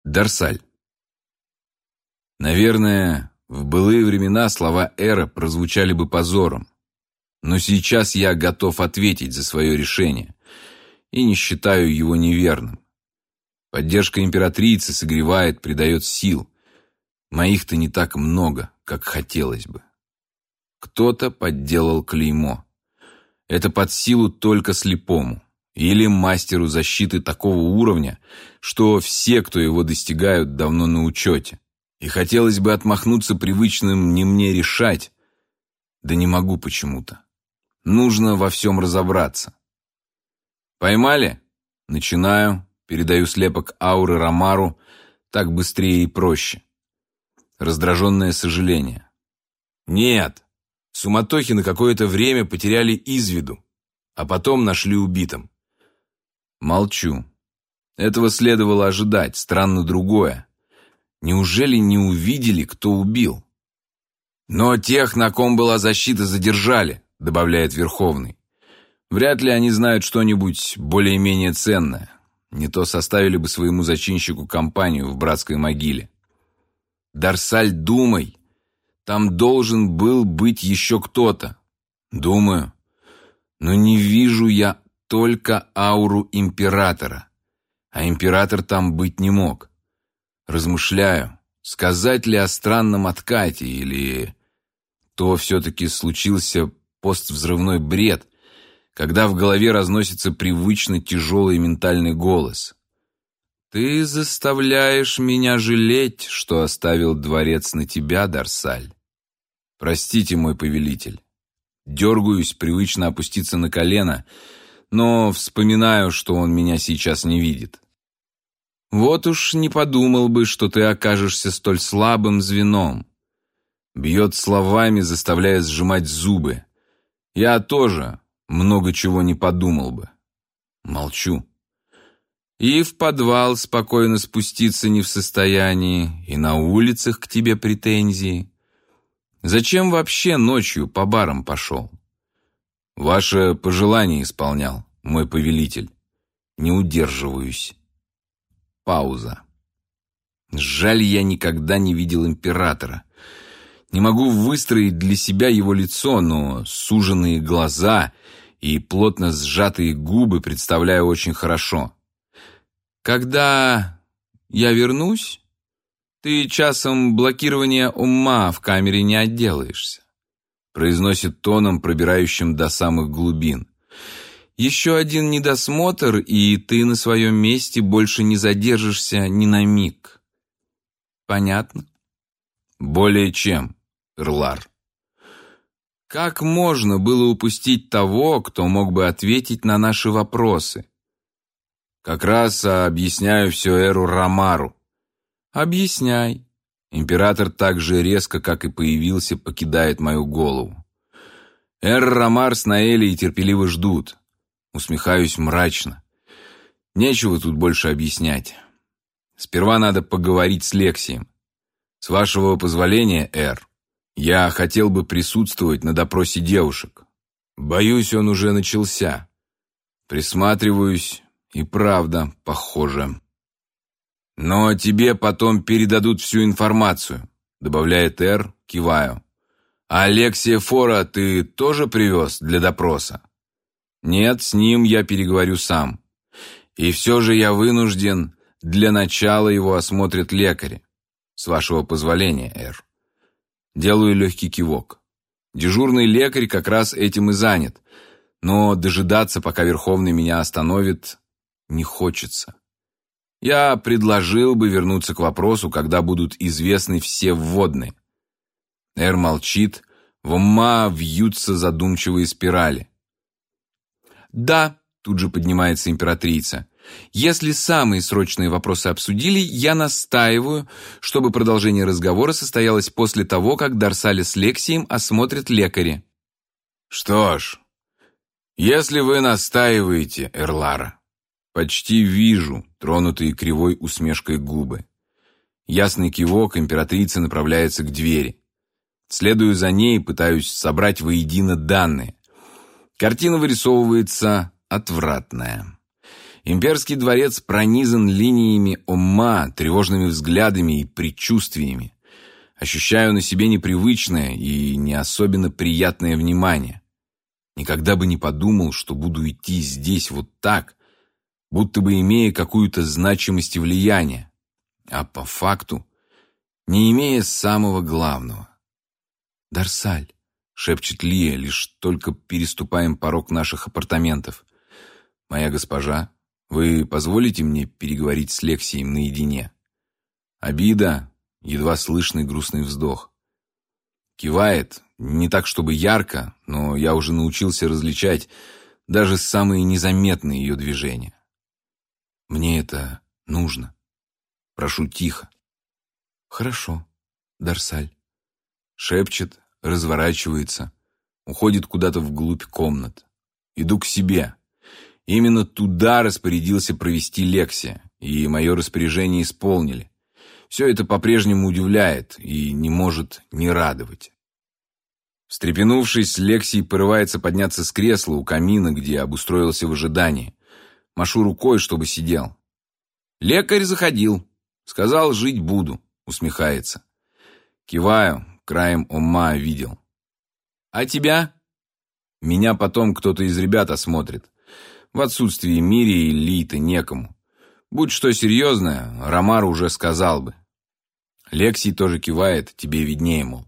Дарсаль. Наверное, в былые времена слова Эра прозвучали бы позором, но сейчас я готов ответить за свое решение и не считаю его неверным. Поддержка императрицы согревает, придает сил. Моих-то не так много, как хотелось бы. Кто-то подделал клеймо. Это под силу только слепому или мастеру защиты такого уровня, что все, кто его достигают, давно на учете. И хотелось бы отмахнуться привычным «не мне решать», да не могу почему-то. Нужно во всем разобраться. Поймали? Начинаю, передаю слепок ауры Ромару, так быстрее и проще. Раздраженное сожаление. Нет, в суматохе на какое-то время потеряли из виду, а потом нашли убитым. Молчу. Этого следовало ожидать, странно другое. Неужели не увидели, кто убил? Но тех, на ком была защита, задержали, добавляет Верховный. Вряд ли они знают что-нибудь более-менее ценное. Не то составили бы своему зачинщику компанию в братской могиле. Дарсаль, думай. Там должен был быть еще кто-то. Думаю. Но не вижу я только ауру императора. А император там быть не мог. Размышляю, сказать ли о странном откате, или то все-таки случился поствзрывной бред, когда в голове разносится привычно тяжелый ментальный голос. «Ты заставляешь меня жалеть, что оставил дворец на тебя, Дарсаль. Простите, мой повелитель». Дергаюсь, привычно опуститься на колено, но вспоминаю, что он меня сейчас не видит. «Вот уж не подумал бы, что ты окажешься столь слабым звеном». Бьет словами, заставляя сжимать зубы. Я тоже много чего не подумал бы. Молчу. И в подвал спокойно спуститься не в состоянии, и на улицах к тебе претензии. Зачем вообще ночью по барам пошел? Ваше пожелание исполнял, мой повелитель. Не удерживаюсь. Пауза. Жаль, я никогда не видел императора. Не могу выстроить для себя его лицо, но суженные глаза и плотно сжатые губы представляю очень хорошо. Когда я вернусь, ты часом блокирования ума в камере не отделаешься, произносит тоном, пробирающим до самых глубин. Еще один недосмотр, и ты на своем месте больше не задержишься ни на миг. Понятно? Более чем, Эрлар. Как можно было упустить того, кто мог бы ответить на наши вопросы? Как раз объясняю все Эру Ромару. Объясняй. Император так же резко, как и появился, покидает мою голову. Эр Ромар с Наэлей терпеливо ждут. Усмехаюсь мрачно. Нечего тут больше объяснять. Сперва надо поговорить с Лексием. С вашего позволения, Эр, я хотел бы присутствовать на допросе девушек. Боюсь, он уже начался. Присматриваюсь, и правда, похоже. Но тебе потом передадут всю информацию, добавляет Эр, киваю. А Алексия Фора ты тоже привез для допроса? Нет, с ним я переговорю сам. И все же я вынужден, для начала его осмотрят лекари. С вашего позволения, Эр. Делаю легкий кивок. Дежурный лекарь как раз этим и занят, но дожидаться, пока Верховный меня остановит, не хочется. Я предложил бы вернуться к вопросу, когда будут известны все вводные. Эр молчит, в ума вьются задумчивые спирали. «Да», — тут же поднимается императрица, «если самые срочные вопросы обсудили, я настаиваю, чтобы продолжение разговора состоялось после того, как Дарсаля с Лексием осмотрят лекари». «Что ж, если вы настаиваете, Эрлара». Почти вижу тронутые кривой усмешкой губы. Ясный кивок, императрица направляется к двери. Следую за ней, пытаюсь собрать воедино данные. Картина вырисовывается отвратная. Имперский дворец пронизан линиями Омма, тревожными взглядами и предчувствиями. Ощущаю на себе непривычное и не особенно приятное внимание. Никогда бы не подумал, что буду идти здесь вот так, будто бы имея какую-то значимость и влияние, а по факту не имея самого главного. «Дарсаль», — шепчет Лия, лишь только переступаем порог наших апартаментов. «Моя госпожа, вы позволите мне переговорить с Лексией наедине?» Обида, едва слышный грустный вздох. Кивает, не так чтобы ярко, но я уже научился различать даже самые незаметные ее движения. «Мне это нужно. Прошу тихо». «Хорошо, Дарсаль», — шепчет, разворачивается, уходит куда-то вглубь комнат. Иду к себе. Именно туда распорядился провести Лексия, и мое распоряжение исполнили. Все это по-прежнему удивляет и не может не радовать. Встрепенувшись, Лексий порывается подняться с кресла у камина, где обустроился в ожидании. Машу рукой, чтобы сидел. «Лекарь заходил. Сказал, жить буду», — усмехается. Киваю, краем ума видел. «А тебя?» «Меня потом кто-то из ребят осмотрит. В отсутствии Мири и Литы некому. Будь что серьезное, Ромар уже сказал бы». Лексий тоже кивает, тебе виднее, мол.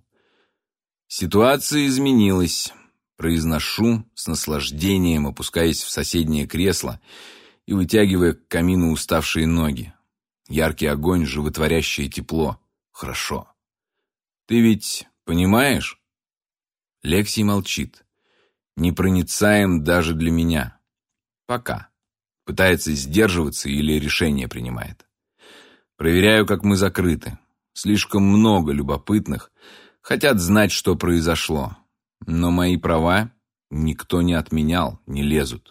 Ситуация изменилась. Произношу с наслаждением, опускаясь в соседнее кресло и вытягивая к камину уставшие ноги. Яркий огонь, животворящее тепло. Хорошо. «Ты ведь понимаешь?» Лексий молчит. Непроницаем даже для меня. Пока. Пытается сдерживаться или решение принимает. Проверяю, как мы закрыты. Слишком много любопытных. Хотят знать, что произошло. Но мои права никто не отменял, не лезут.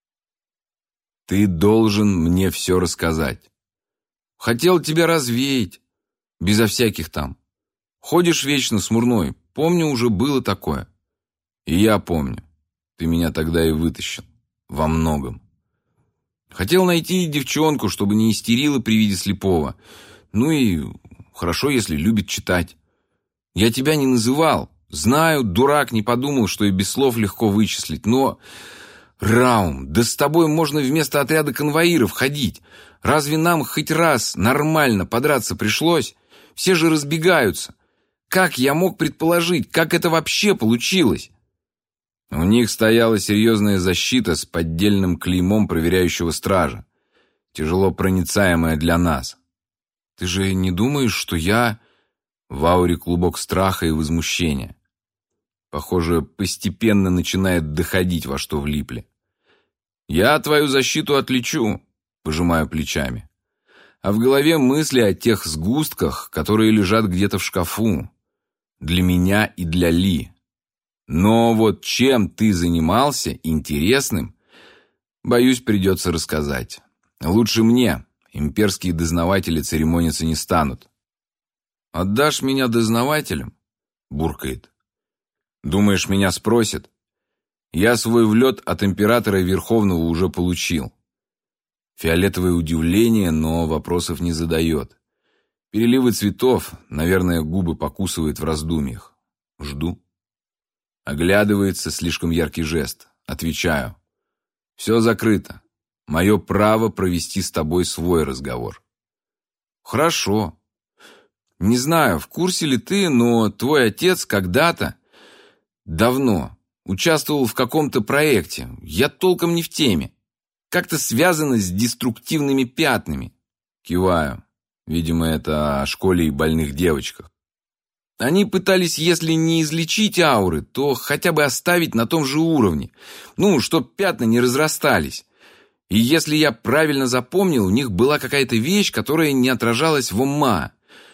«Ты должен мне все рассказать». «Хотел тебя развеять. Безо всяких там. Ходишь вечно смурной. Помню, уже было такое». «И я помню. Ты меня тогда и вытащил. Во многом. Хотел найти девчонку, чтобы не истерила при виде слепого. Ну и хорошо, если любит читать. Я тебя не называл. Знаю, дурак, не подумал, что и без слов легко вычислить. Но, Раум, да с тобой можно вместо отряда конвоиров ходить. Разве нам хоть раз нормально подраться пришлось? Все же разбегаются. Как я мог предположить, как это вообще получилось?» У них стояла серьезная защита с поддельным клеймом проверяющего стража. Тяжело проницаемая для нас. «Ты же не думаешь, что я...» В ауре клубок страха и возмущения. Похоже, постепенно начинает доходить, во что влипли. «Я твою защиту отличу», — пожимаю плечами. А в голове мысли о тех сгустках, которые лежат где-то в шкафу. Для меня и для Ли. Но вот чем ты занимался интересным, боюсь, придется рассказать. Лучше мне. Имперские дознаватели церемониться не станут. «Отдашь меня дознавателям?» — буркает. «Думаешь, меня спросят? Я свой влет от императора Верховного уже получил». Фиолетовое удивление, но вопросов не задает. Переливы цветов, наверное, губы покусывает в раздумьях. Жду. Оглядывается, слишком яркий жест. Отвечаю. «Все закрыто. Мое право провести с тобой свой разговор». «Хорошо. Не знаю, в курсе ли ты, но твой отец когда-то, давно, участвовал в каком-то проекте. Я толком не в теме. Как-то связано с деструктивными пятнами». Киваю. Видимо, это о школе и больных девочках. Они пытались, если не излечить ауры, то хотя бы оставить на том же уровне. Ну, чтоб пятна не разрастались. И если я правильно запомнил, у них была какая-то вещь, которая не отражалась в ума.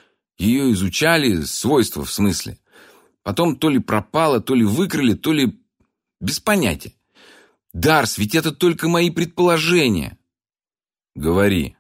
Ее изучали, свойства в смысле. Потом то ли пропало, то ли выкрали, то ли... Без понятия. Дарс, ведь это только мои предположения. Говори.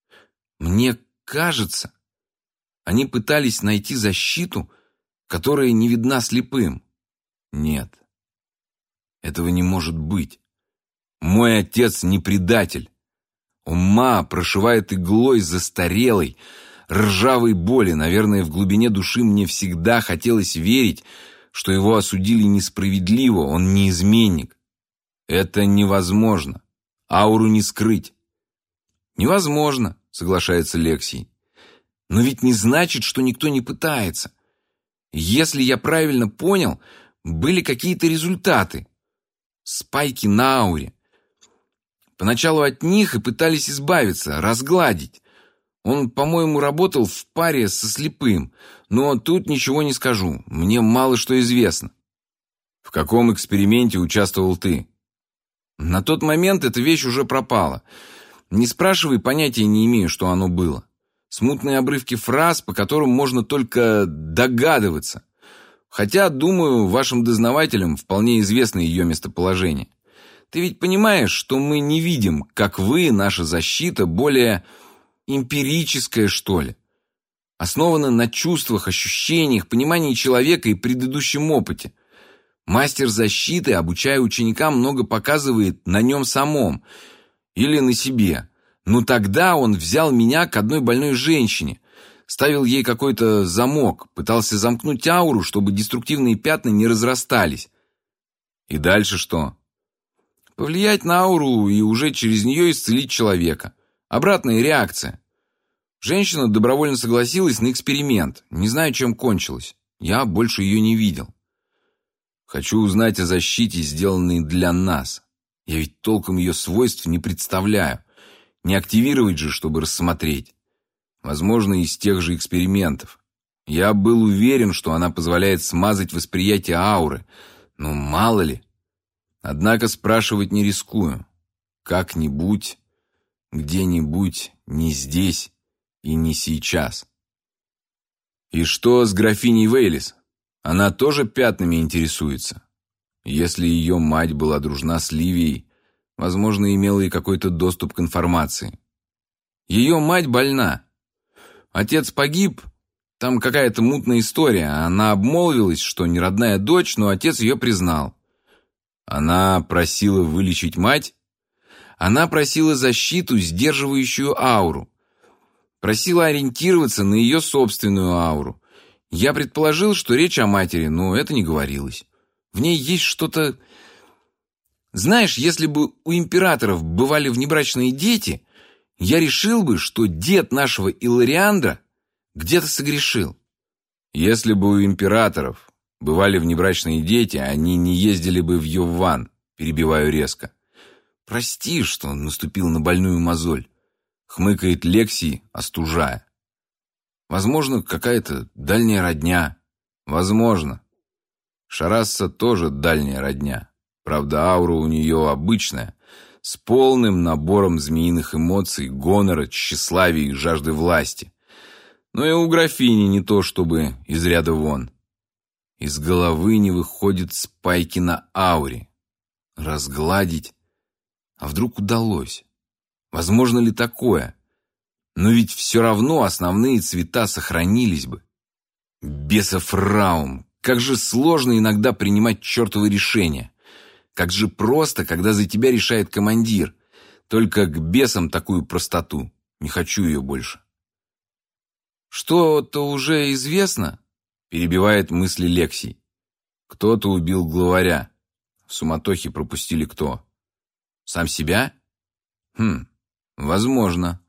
Мне кажется, они пытались найти защиту, которая не видна слепым. Нет. Этого не может быть. Мой отец не предатель. Ума прошивает иглой застарелой, ржавой боли. Наверное, в глубине души мне всегда хотелось верить, что его осудили несправедливо, он не изменник. Это невозможно. Ауру не скрыть. Невозможно, соглашается Лексий. Но ведь не значит, что никто не пытается. Если я правильно понял, были какие-то результаты. Спайки на ауре. Поначалу от них и пытались избавиться, разгладить. Он, по-моему, работал в паре со слепым, но тут ничего не скажу, мне мало что известно. В каком эксперименте участвовал ты? На тот момент эта вещь уже пропала. Не спрашивай, понятия не имею, что оно было. Смутные обрывки фраз, по которым можно только догадываться. Хотя, думаю, вашим дознавателям вполне известно ее местоположение. Ты ведь понимаешь, что мы не видим, как вы, наша защита, более эмпирическая, что ли. Основана на чувствах, ощущениях, понимании человека и предыдущем опыте. Мастер защиты, обучая ученика, много показывает на нем самом или на себе. Но тогда он взял меня к одной больной женщине, ставил ей какой-то замок, пытался замкнуть ауру, чтобы деструктивные пятна не разрастались. И дальше что? Повлиять на ауру и уже через нее исцелить человека. Обратная реакция. Женщина добровольно согласилась на эксперимент. Не знаю, чем кончилось. Я больше ее не видел. Хочу узнать о защите, сделанной для нас. Я ведь толком ее свойств не представляю. Не активировать же, чтобы рассмотреть. Возможно, из тех же экспериментов. Я был уверен, что она позволяет смазать восприятие ауры. Но мало ли. Однако спрашивать не рискую. Как-нибудь, где-нибудь, не здесь и не сейчас. И что с графиней Вейлис? Она тоже пятнами интересуется. Если ее мать была дружна с Ливией, возможно, имела и какой-то доступ к информации. Ее мать больна. Отец погиб, там какая-то мутная история. Она обмолвилась, что не родная дочь, но отец ее признал. Она просила вылечить мать? Она просила защиту, сдерживающую ауру. Просила ориентироваться на ее собственную ауру. Я предположил, что речь о матери, но это не говорилось. В ней есть что-то... Знаешь, если бы у императоров бывали внебрачные дети, я решил бы, что дед нашего Илариандра где-то согрешил. Если бы у императоров бывали внебрачные дети, они не ездили бы в Йовван, перебиваю резко. Прости, что наступил на больную мозоль, хмыкает Лексий, остужая. Возможно, какая-то дальняя родня. Возможно. Шарасса тоже дальняя родня. Правда, аура у нее обычная, с полным набором змеиных эмоций, гонора, тщеславия и жажды власти. Но и у графини не то, чтобы из ряда вон. Из головы не выходят спайки на ауре. Разгладить? А вдруг удалось? Возможно ли такое? Но ведь все равно основные цвета сохранились бы. Бесов Раум! Как же сложно иногда принимать чертовы решения. Как же просто, когда за тебя решает командир. Только к бесам такую простоту. Не хочу ее больше. Что-то уже известно? Перебивает мысли Лексий. Кто-то убил главаря. В суматохе пропустили кто? Сам себя? Возможно.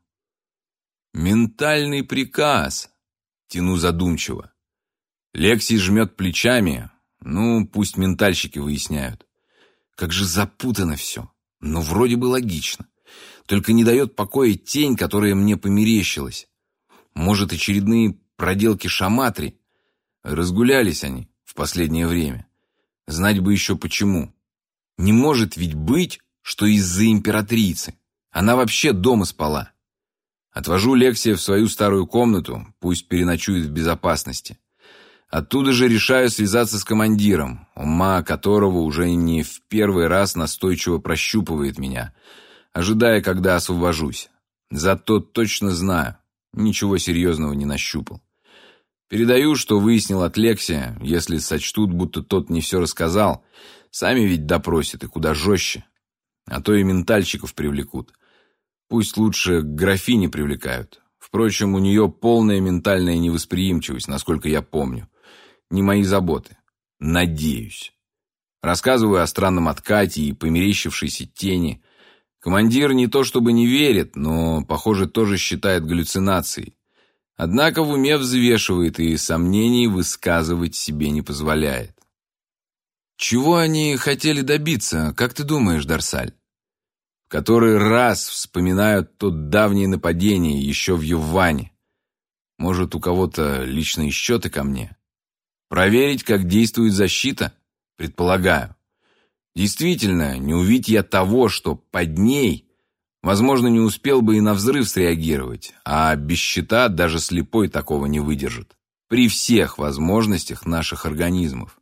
Ментальный приказ. Тяну задумчиво. Лексий жмет плечами. Ну, пусть ментальщики выясняют. Как же запутано все. Но вроде бы логично. Только не дает покоя тень, которая мне померещилась. Может, очередные проделки Шаматри? Разгулялись они в последнее время. Знать бы еще почему. Не может ведь быть, что из-за императрицы. Она вообще дома спала. Отвожу Лексия в свою старую комнату, пусть переночует в безопасности. Оттуда же решаю связаться с командиром, ума которого уже не в первый раз настойчиво прощупывает меня, ожидая, когда освобожусь. Зато точно знаю, ничего серьезного не нащупал. Передаю, что выяснил от Лексия, если сочтут, будто тот не все рассказал, сами ведь допросят и куда жестче, а то и ментальщиков привлекут. Пусть лучше к графине привлекают. Впрочем, у нее полная ментальная невосприимчивость, насколько я помню. Не мои заботы. Надеюсь. Рассказываю о странном откате и померещившейся тени. Командир не то чтобы не верит, но, похоже, тоже считает галлюцинацией. Однако в уме взвешивает и сомнений высказывать себе не позволяет. Чего они хотели добиться, как ты думаешь, Дарсаль? В который раз вспоминают то давнее нападение еще в Юване. Может, у кого-то личные счеты ко мне? Проверить, как действует защита? Предполагаю. Действительно, не увидь я того, что под ней, возможно, не успел бы и на взрыв среагировать, а без щита даже слепой такого не выдержит. При всех возможностях наших организмов.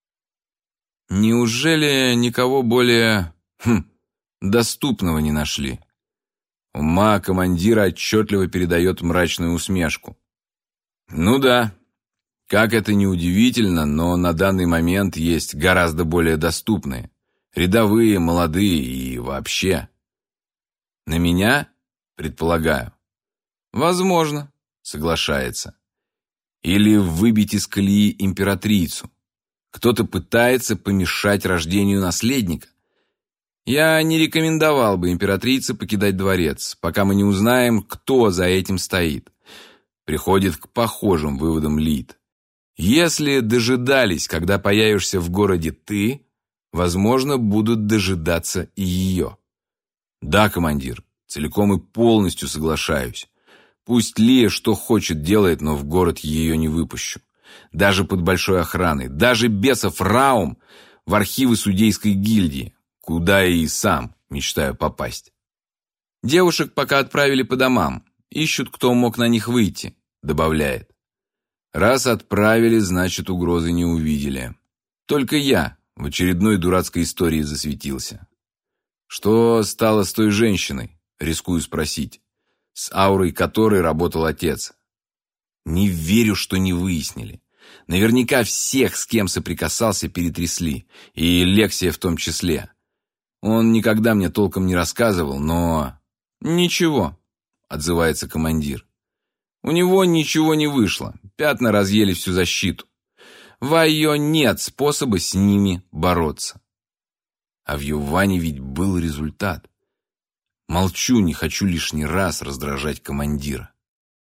Неужели никого более доступного не нашли? Ума командира отчетливо передает мрачную усмешку. Ну да, как это ни удивительно, но на данный момент есть гораздо более доступные. Рядовые, молодые и вообще. На меня, предполагаю. Возможно, соглашается. Или выбить из колеи императрицу. Кто-то пытается помешать рождению наследника. Я не рекомендовал бы императрице покидать дворец, пока мы не узнаем, кто за этим стоит. Приходит к похожим выводам Лид. Если дожидались, когда появишься в городе ты, возможно, будут дожидаться и ее. Да, командир, целиком и полностью соглашаюсь. Пусть Лия что хочет делает, но в город ее не выпущу. Даже под большой охраной, даже бесов Раум в архивы судейской гильдии, куда и сам мечтаю попасть. Девушек пока отправили по домам, ищут, кто мог на них выйти, добавляет. Раз отправили, значит, угрозы не увидели. Только я в очередной дурацкой истории засветился. Что стало с той женщиной, рискую спросить, с аурой которой работал отец? Не верю, что не выяснили. Наверняка всех, с кем соприкасался, перетрясли, и Лексия в том числе. Он никогда мне толком не рассказывал, но... Ничего, отзывается командир. У него ничего не вышло, пятна разъели всю защиту. В Айо нет способа с ними бороться. А в Юване ведь был результат. Молчу, не хочу лишний раз раздражать командира.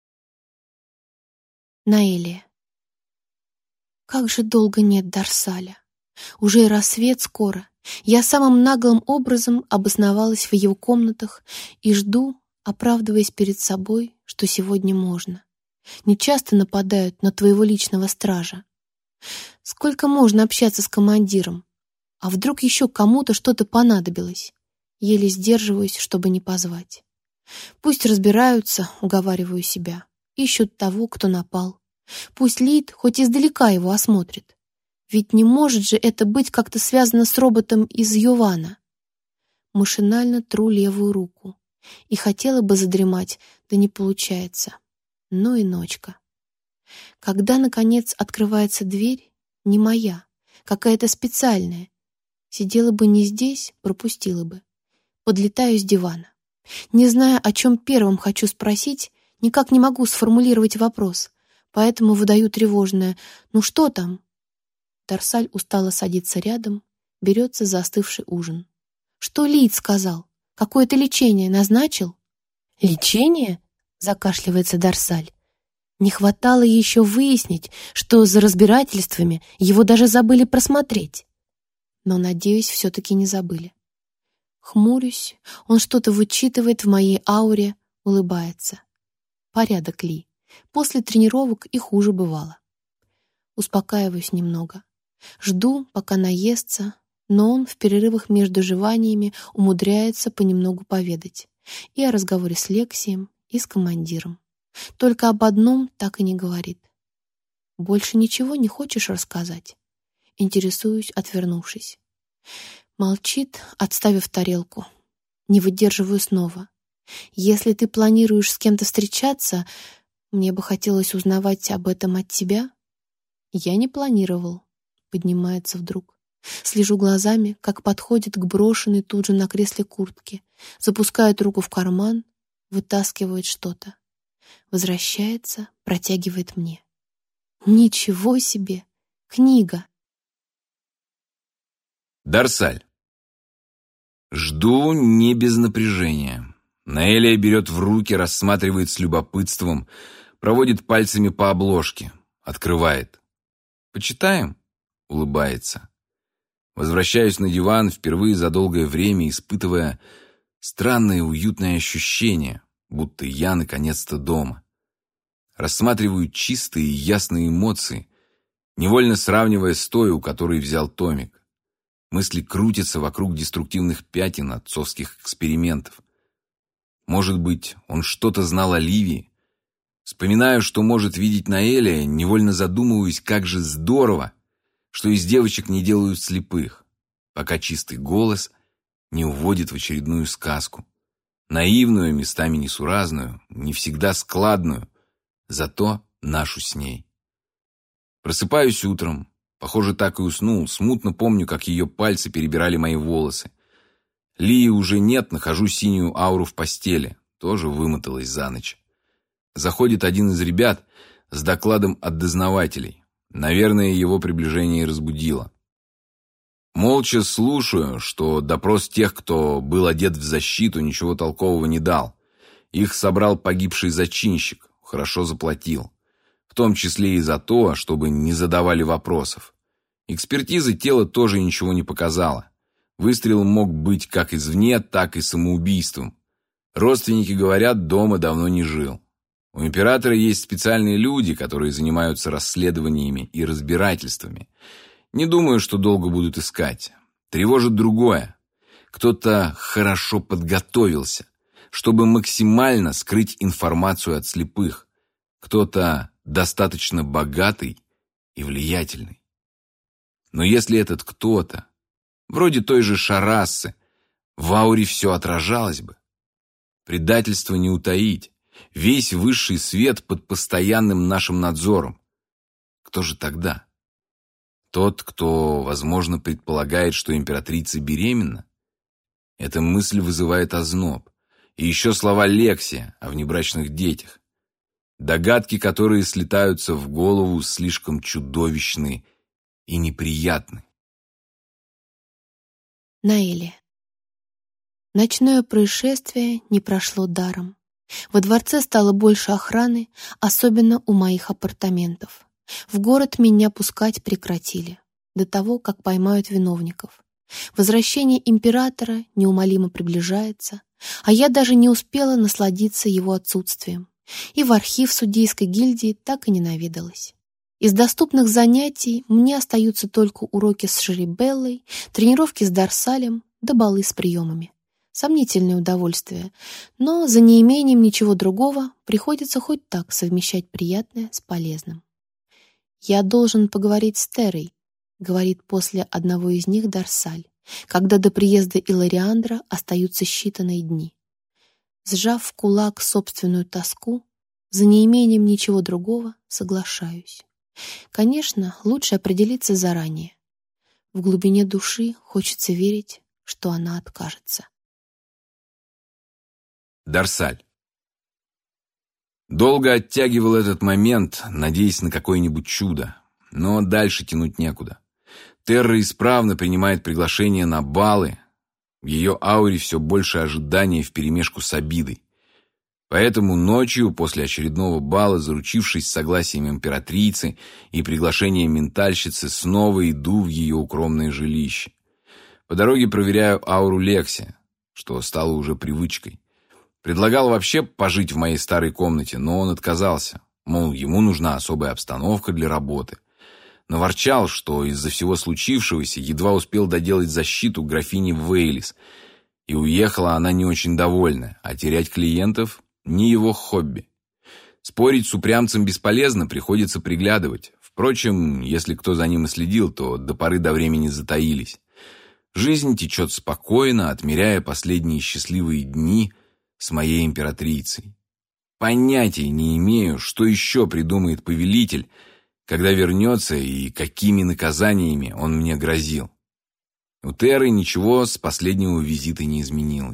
Наэлия. Как же долго нет Дарсаля. Уже и рассвет скоро. Я самым наглым образом обосновалась в его комнатах и жду, оправдываясь перед собой, что сегодня можно. Нечасто нападают на твоего личного стража. Сколько можно общаться с командиром? А вдруг еще кому-то что-то понадобилось? Еле сдерживаюсь, чтобы не позвать. Пусть разбираются, уговариваю себя. Ищут того, кто напал. Пусть Лид хоть издалека его осмотрит. Ведь не может же это быть как-то связано с роботом из Ювана. Машинально тру левую руку. И хотела бы задремать, да не получается. Ну и ночка. Когда, наконец, открывается дверь, не моя, какая-то специальная. Сидела бы не здесь, пропустила бы. Подлетаю с дивана. Не зная, о чем первым хочу спросить, никак не могу сформулировать вопрос, поэтому выдаю тревожное «Ну что там?». Дарсаль устало садится рядом, берется за остывший ужин. «Что Лид сказал? Какое-то лечение назначил?» «Лечение?» — закашливается Дарсаль. Не хватало еще выяснить, что за разбирательствами его даже забыли просмотреть. Но, надеюсь, все-таки не забыли. Хмурюсь, он что-то вычитывает в моей ауре, улыбается. Порядок, Ли. После тренировок и хуже бывало. Успокаиваюсь немного. Жду, пока наестся, но он в перерывах между жеваниями умудряется понемногу поведать. И о разговоре с Лексием, и с командиром. Только об одном так и не говорит. «Больше ничего не хочешь рассказать?» Интересуюсь, отвернувшись. Молчит, отставив тарелку. Не выдерживаю снова. «Если ты планируешь с кем-то встречаться, мне бы хотелось узнавать об этом от тебя». «Я не планировал», — поднимается вдруг. Слежу глазами, как подходит к брошенной тут же на кресле куртке, запускает руку в карман, вытаскивает что-то. Возвращается, протягивает мне. Ничего себе! Книга! Дарсаль. Жду не без напряжения. Наэлия берет в руки, рассматривает с любопытством, проводит пальцами по обложке, открывает. «Почитаем?» — улыбается. Возвращаюсь на диван, впервые за долгое время испытывая странное уютное ощущение, будто я наконец-то дома. Рассматриваю чистые и ясные эмоции, невольно сравнивая с той, у которой взял томик. Мысли крутятся вокруг деструктивных пятен отцовских экспериментов. Может быть, он что-то знал о Ливии? Вспоминаю, что может видеть Наэлия, невольно задумываюсь, как же здорово, что из девочек не делают слепых, пока чистый голос не уводит в очередную сказку. Наивную, местами несуразную, не всегда складную, зато нашу с ней. Просыпаюсь утром, похоже, так и уснул, смутно помню, как ее пальцы перебирали мои волосы. Лии уже нет, нахожу синюю ауру в постели, тоже вымоталась за ночь. Заходит один из ребят с докладом от дознавателей. Наверное, его приближение и разбудило. Молча слушаю, что допрос тех, кто был одет в защиту, ничего толкового не дал. Их собрал погибший зачинщик, хорошо заплатил. В том числе и за то, чтобы не задавали вопросов. Экспертиза тела тоже ничего не показала. Выстрел мог быть как извне, так и самоубийством. Родственники говорят, дома давно не жил. У императора есть специальные люди, которые занимаются расследованиями и разбирательствами. Не думаю, что долго будут искать. Тревожит другое. Кто-то хорошо подготовился, чтобы максимально скрыть информацию от слепых. Кто-то достаточно богатый и влиятельный. Но если этот кто-то, вроде той же Шарассы, в ауре все отражалось бы. Предательство не утаить. Весь высший свет под постоянным нашим надзором. Кто же тогда? Тот, кто, возможно, предполагает, что императрица беременна? Эта мысль вызывает озноб. И еще слова Лексия о внебрачных детях. Догадки, которые слетаются в голову, слишком чудовищны и неприятны. Наэлия. Ночное происшествие не прошло даром. Во дворце стало больше охраны, особенно у моих апартаментов. В город меня пускать прекратили, до того, как поймают виновников. Возвращение императора неумолимо приближается, а я даже не успела насладиться его отсутствием. И в архив судейской гильдии так и не наведалась. Из доступных занятий мне остаются только уроки с Шерибеллой, тренировки с Дарсалем да балы с приемами. Сомнительное удовольствие, но за неимением ничего другого приходится хоть так совмещать приятное с полезным. «Я должен поговорить с Терой», — говорит после одного из них Дарсаль, когда до приезда Илариандра остаются считанные дни. Сжав в кулак собственную тоску, за неимением ничего другого соглашаюсь. Конечно, лучше определиться заранее. В глубине души хочется верить, что она откажется. Дарсаль. Долго оттягивал этот момент, надеясь на какое-нибудь чудо, но дальше тянуть некуда. Терра исправно принимает приглашение на балы. В ее ауре все больше ожидания вперемешку с обидой. Поэтому ночью, после очередного бала, заручившись согласием императрицы и приглашением ментальщицы, снова иду в ее укромное жилище. По дороге проверяю ауру Лексия, что стало уже привычкой. Предлагал вообще пожить в моей старой комнате, но он отказался. Мол, ему нужна особая обстановка для работы. Наворчал, что из-за всего случившегося едва успел доделать защиту графини Вейлис, и уехала она не очень довольная, а терять клиентов – не его хобби. Спорить с упрямцем бесполезно, приходится приглядывать. Впрочем, если кто за ним и следил, то до поры до времени затаились. Жизнь течет спокойно, отмеряя последние счастливые дни с моей императрицей. Понятия не имею, что еще придумает повелитель, когда вернется и какими наказаниями он мне грозил. У Терры ничего с последнего визита не изменилось.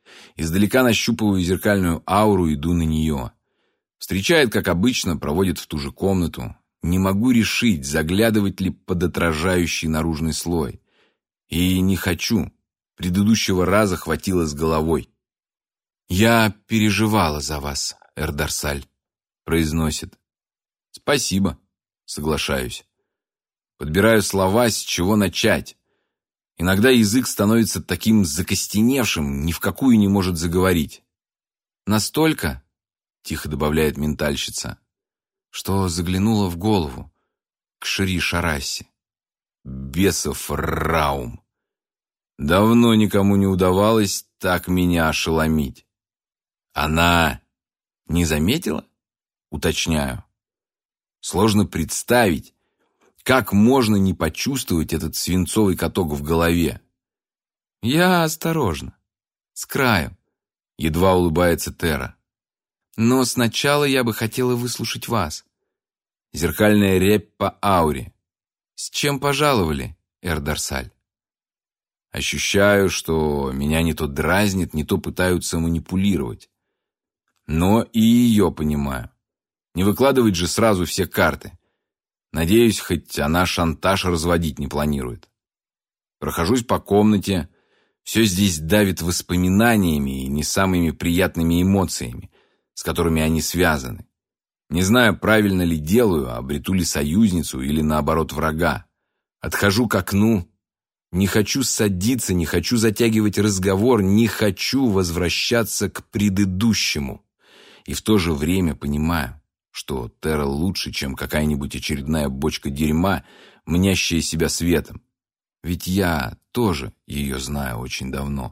Издалека нащупываю зеркальную ауру, иду на нее. Встречает, как обычно, проводит в ту же комнату. Не могу решить, заглядывать ли под отражающий наружный слой. И не хочу. Предыдущего раза хватило с головой. «Я переживала за вас, Эрдарсаль», — произносит. «Спасибо», — соглашаюсь. Подбираю слова, с чего начать. Иногда язык становится таким закостеневшим, ни в какую не может заговорить. «Настолько», — тихо добавляет ментальщица, что заглянула в голову к Шри-Шарасе. Бесов раум. Давно никому не удавалось так меня ошеломить. Она не заметила? Уточняю. Сложно представить, как можно не почувствовать этот свинцовый каток в голове. Я осторожно, с краю, едва улыбается Терра. Но сначала я бы хотела выслушать вас. Зеркальная рябь по ауре. С чем пожаловали, Эрдарсаль? Ощущаю, что меня не то дразнит, не то пытаются манипулировать. Но и ее понимаю. Не выкладывать же сразу все карты. Надеюсь, хоть она шантаж разводить не планирует. Прохожусь по комнате. Все здесь давит воспоминаниями и не самыми приятными эмоциями, с которыми они связаны. Не знаю, правильно ли делаю, обрету ли союзницу или, наоборот, врага. Отхожу к окну. Не хочу садиться, не хочу затягивать разговор, не хочу возвращаться к предыдущему. И в то же время понимаю, что Терра лучше, чем какая-нибудь очередная бочка дерьма, мнящая себя светом. Ведь я тоже ее знаю очень давно.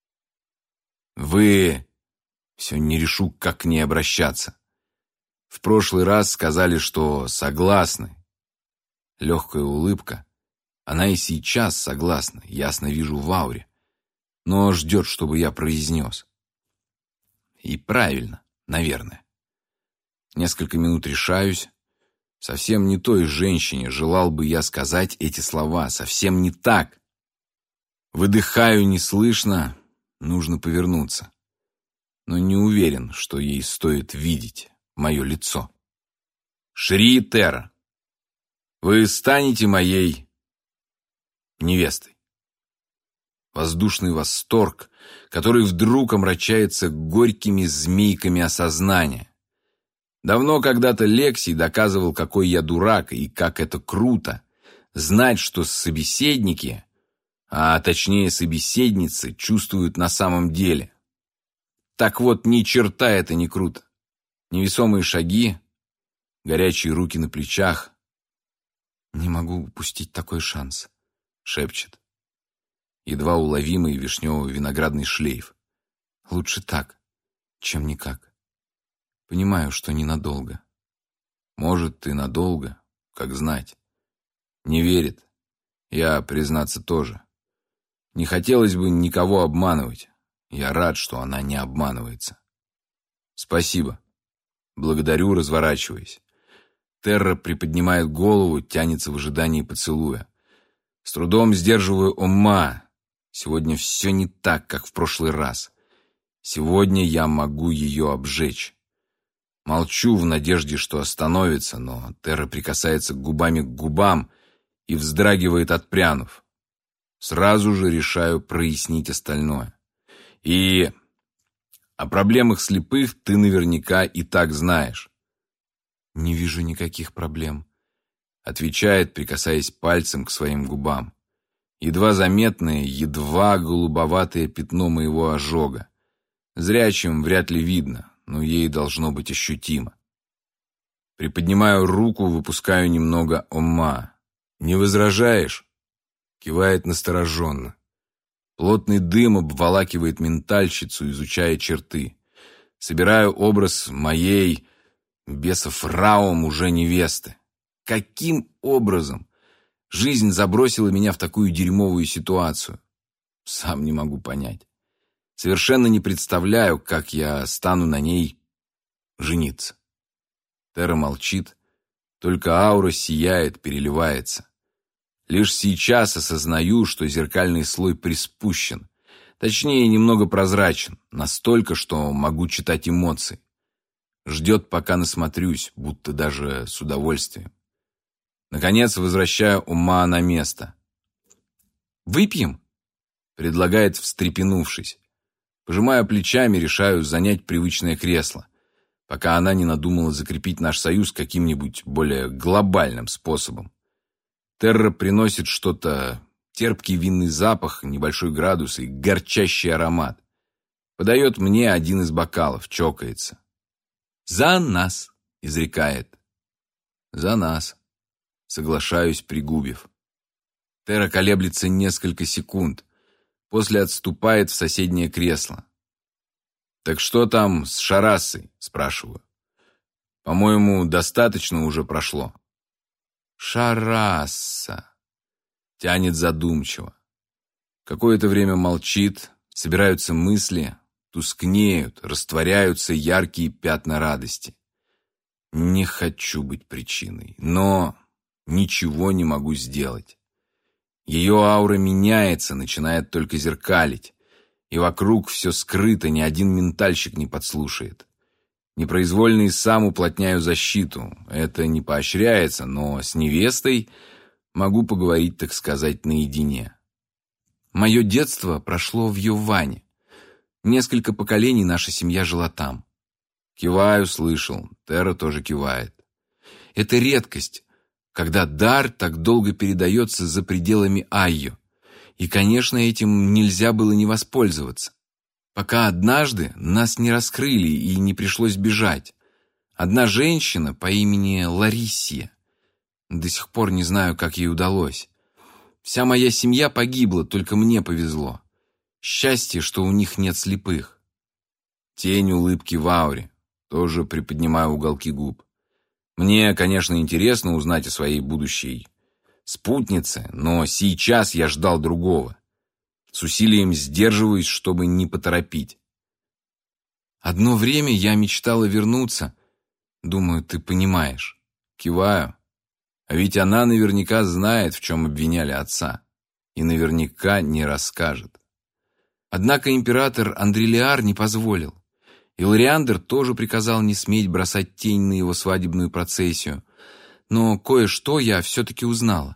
Вы... Все не решу, как к ней обращаться. В прошлый раз сказали, что согласны. Легкая улыбка. Она и сейчас согласна, ясно вижу в ауре. Но ждет, чтобы я произнес. И правильно, наверное. Несколько минут решаюсь. Совсем не той женщине желал бы я сказать эти слова. Совсем не так. Выдыхаю неслышно. Нужно повернуться. Но не уверен, что ей стоит видеть мое лицо. Шри Терра, вы станете моей невестой. Воздушный восторг, который вдруг омрачается горькими змейками осознания. Давно когда-то Лексий доказывал, какой я дурак и как это круто знать, что собеседники, а точнее собеседницы, чувствуют на самом деле. Так вот, ни черта это не круто. Невесомые шаги, горячие руки на плечах. «Не могу упустить такой шанс», — шепчет. Едва уловимый вишнево-виноградный шлейф. Лучше так, чем никак. Понимаю, что ненадолго. Может, и надолго, как знать. Не верит. Я, признаться, тоже. Не хотелось бы никого обманывать. Я рад, что она не обманывается. Спасибо. Благодарю, разворачиваясь. Терра приподнимает голову, тянется в ожидании поцелуя. С трудом сдерживаю ума. Сегодня все не так, как в прошлый раз. Сегодня я могу ее обжечь. Молчу в надежде, что остановится, но Терра прикасается губами к губам и вздрагивает, отпрянув. Сразу же решаю прояснить остальное. И о проблемах слепых ты наверняка и так знаешь. «Не вижу никаких проблем», — отвечает, прикасаясь пальцем к своим губам. Едва заметное, едва голубоватое пятно моего ожога. Зрячим вряд ли видно, но ей должно быть ощутимо. Приподнимаю руку, выпускаю немного ума. «Не возражаешь?» — кивает настороженно. Плотный дым обволакивает ментальщицу, изучая черты. Собираю образ моей, бесов раум, уже невесты. Каким образом жизнь забросила меня в такую дерьмовую ситуацию? Сам не могу понять. Совершенно не представляю, как я стану на ней жениться. Терра молчит, только аура сияет, переливается. Лишь сейчас осознаю, что зеркальный слой приспущен. Точнее, немного прозрачен, настолько, что могу читать эмоции. Ждет, пока насмотрюсь, будто даже с удовольствием. Наконец, возвращаю ума на место. «Выпьем?» — предлагает, встрепенувшись. Пожимая плечами, решаю занять привычное кресло, пока она не надумала закрепить наш союз каким-нибудь более глобальным способом. Терра приносит что-то, терпкий винный запах, небольшой градус и горчащий аромат. Подает мне один из бокалов, чокается. «За нас!» — изрекает. «За нас!» — соглашаюсь, пригубив. Терра колеблется несколько секунд, после отступает в соседнее кресло. «Так что там с Шарассой?» — спрашиваю. «По-моему, достаточно уже прошло». «Шарасса», — тянет задумчиво. Какое-то время молчит, собираются мысли, тускнеют, растворяются яркие пятна радости. Не хочу быть причиной, но ничего не могу сделать. Ее аура меняется, начинает только зеркалить, и вокруг все скрыто, ни один ментальщик не подслушает. Непроизвольно и сам уплотняю защиту. Это не поощряется, но с невестой могу поговорить, так сказать, наедине. Мое детство прошло в Йоване. Несколько поколений наша семья жила там. Киваю, слышал. Терра тоже кивает. Это редкость, когда дар так долго передается за пределами Айо. И, конечно, этим нельзя было не воспользоваться. Пока однажды нас не раскрыли и не пришлось бежать. Одна женщина по имени Лариссия. До сих пор не знаю, как ей удалось. Вся моя семья погибла, только мне повезло. Счастье, что у них нет слепых. Тень улыбки в ауре. Тоже приподнимаю уголки губ. Мне, конечно, интересно узнать о своей будущей спутнице, но сейчас я ждал другого. С усилием сдерживаюсь, чтобы не поторопить. Одно время я мечтала вернуться. Думаю, ты понимаешь. Киваю. А ведь она наверняка знает, в чем обвиняли отца. И наверняка не расскажет. Однако император Андрелиар не позволил. И Лориандр тоже приказал не сметь бросать тень на его свадебную процессию. Но кое-что я все-таки узнала.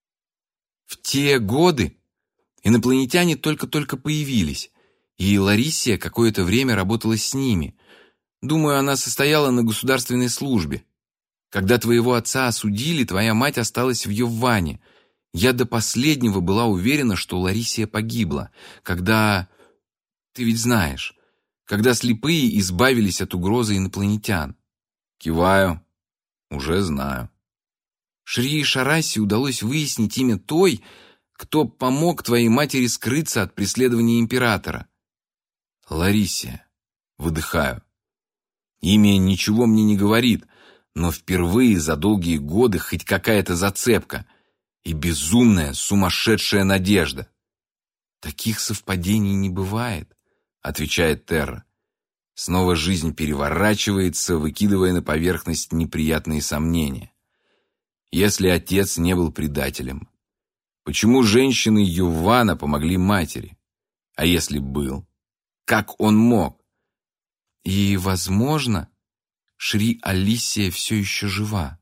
В те годы инопланетяне только-только появились, и Лариссия какое-то время работала с ними. Думаю, она состояла на государственной службе. Когда твоего отца осудили, твоя мать осталась в Йоване. Я до последнего была уверена, что Лариссия погибла, когда... Ты ведь знаешь... Когда слепые избавились от угрозы инопланетян. Киваю. Уже знаю. Шри и Шарассе удалось выяснить имя той, кто помог твоей матери скрыться от преследования императора. Лариссия. Выдыхаю. Имя ничего мне не говорит, но впервые за долгие годы хоть какая-то зацепка и безумная, сумасшедшая надежда. Таких совпадений не бывает. Отвечает Терра. Снова жизнь переворачивается, выкидывая на поверхность неприятные сомнения. Если отец не был предателем, почему женщины Йована помогли матери? А если был? Как он мог? И, возможно, Шри Алиссия все еще жива.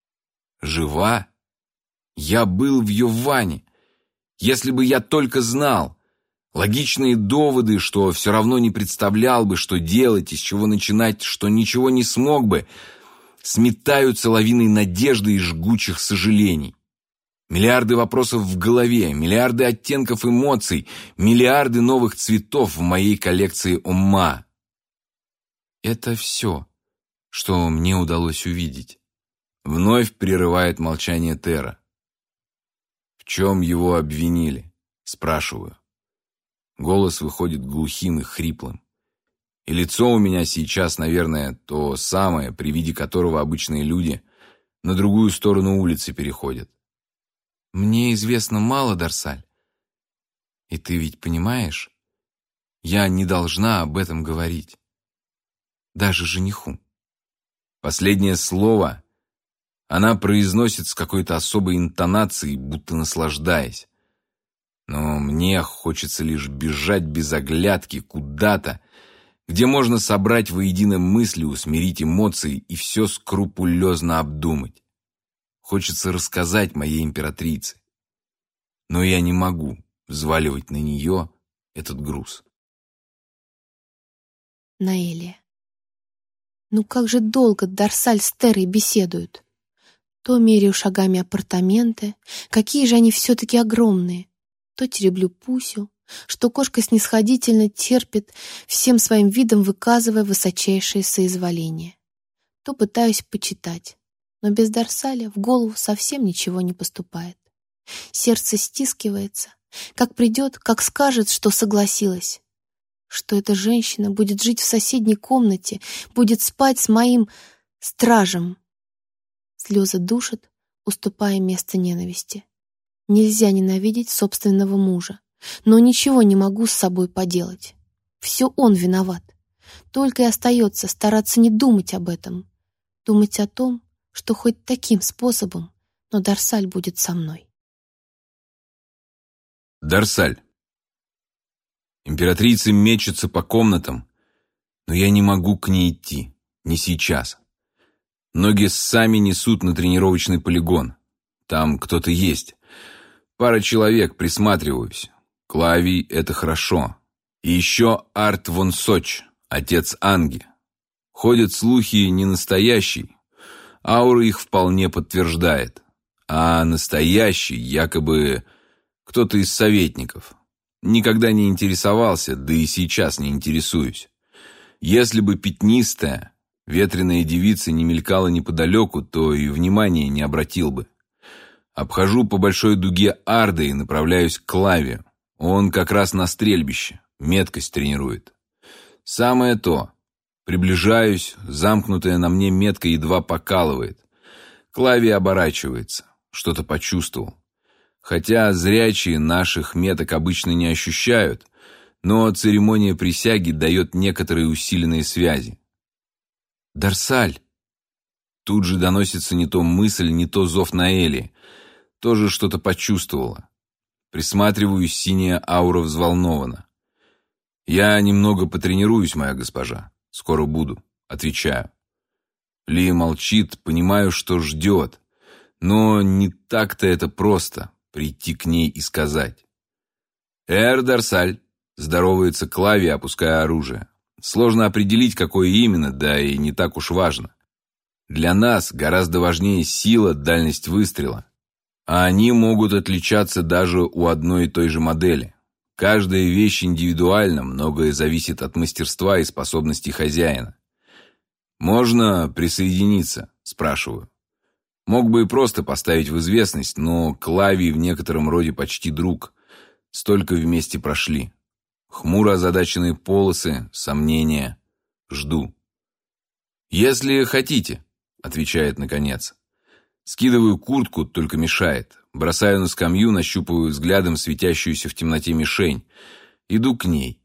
Жива? Я был в Йоване. Если бы я только знал. Логичные доводы, что все равно не представлял бы, что делать, из чего начинать, что ничего не смог бы, сметаются лавиной надежды и жгучих сожалений. Миллиарды вопросов в голове, миллиарды оттенков эмоций, миллиарды новых цветов в моей коллекции ума. Это все, что мне удалось увидеть. Вновь прерывает молчание Терра. В чем его обвинили? Спрашиваю. Голос выходит глухим и хриплым. И лицо у меня сейчас, наверное, то самое, при виде которого обычные люди на другую сторону улицы переходят. Мне известно мало, Дарсаль. И ты ведь понимаешь, я не должна об этом говорить. Даже жениху. Последнее слово она произносит с какой-то особой интонацией, будто наслаждаясь. Но мне хочется лишь бежать без оглядки куда-то, где можно собрать воедино мысли, усмирить эмоции и все скрупулезно обдумать. Хочется рассказать моей императрице. Но я не могу взваливать на нее этот груз. Наэлия. Ну как же долго Дарсаль с Терой беседуют. То меряю шагами апартаменты, какие же они все-таки огромные. То тереблю Пусю, что кошка снисходительно терпит, всем своим видом выказывая высочайшее соизволение. То пытаюсь почитать, но без Дарсаля в голову совсем ничего не поступает. Сердце стискивается, как придет, как скажет, что согласилась. Что эта женщина будет жить в соседней комнате, будет спать с моим стражем. Слезы душат, уступая место ненависти. Нельзя ненавидеть собственного мужа, но ничего не могу с собой поделать. Все он виноват. Только и остается стараться не думать об этом. Думать о том, что хоть таким способом, но Дарсаль будет со мной. Дарсаль. Императрица мечется по комнатам, но я не могу к ней идти, не сейчас. Ноги сами несут на тренировочный полигон. Там кто-то есть. Пара человек, присматриваюсь. Клавий — это хорошо. И еще Арт Вон Соч, отец Анги. Ходят слухи не настоящий. Аура их вполне подтверждает. А настоящий якобы кто-то из советников. Никогда не интересовался, да и сейчас не интересуюсь. Если бы пятнистая, ветреная девица не мелькала неподалеку, то и внимания не обратил бы. Обхожу по большой дуге Арды и направляюсь к Клавию. Он как раз на стрельбище, меткость тренирует. Самое то. Приближаюсь, замкнутая на мне метка едва покалывает. Клавий оборачивается, что-то почувствовал. Хотя зрячие наших меток обычно не ощущают, но церемония присяги дает некоторые усиленные связи. «Дарсаль!» Тут же доносится не то мысль, не то зов Наэли. Тоже что-то почувствовала. Присматриваюсь, синяя аура взволнована. «Я немного потренируюсь, моя госпожа. Скоро буду», — отвечаю. Лия молчит, понимаю, что ждет. Но не так-то это просто — прийти к ней и сказать. Дарсаль», — здоровается Клавия, опуская оружие. Сложно определить, какое именно, да и не так уж важно. Для нас гораздо важнее сила, дальность выстрела. А они могут отличаться даже у одной и той же модели. Каждая вещь индивидуальна, многое зависит от мастерства и способностей хозяина. «Можно присоединиться?» – спрашиваю. Мог бы и просто поставить в известность, но Клавий в некотором роде почти друг. Столько вместе прошли. Хмуро озадаченные полосы, сомнения. Жду. «Если хотите», — отвечает наконец. Скидываю куртку, только мешает. Бросаю на скамью, нащупываю взглядом светящуюся в темноте мишень. Иду к ней.